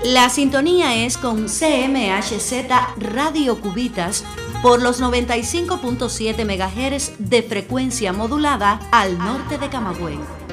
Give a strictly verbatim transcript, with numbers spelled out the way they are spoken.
La sintonía es con C M H Z Radio Cubitas por los noventa y cinco punto siete megahertz de frecuencia modulada al norte de Camagüey.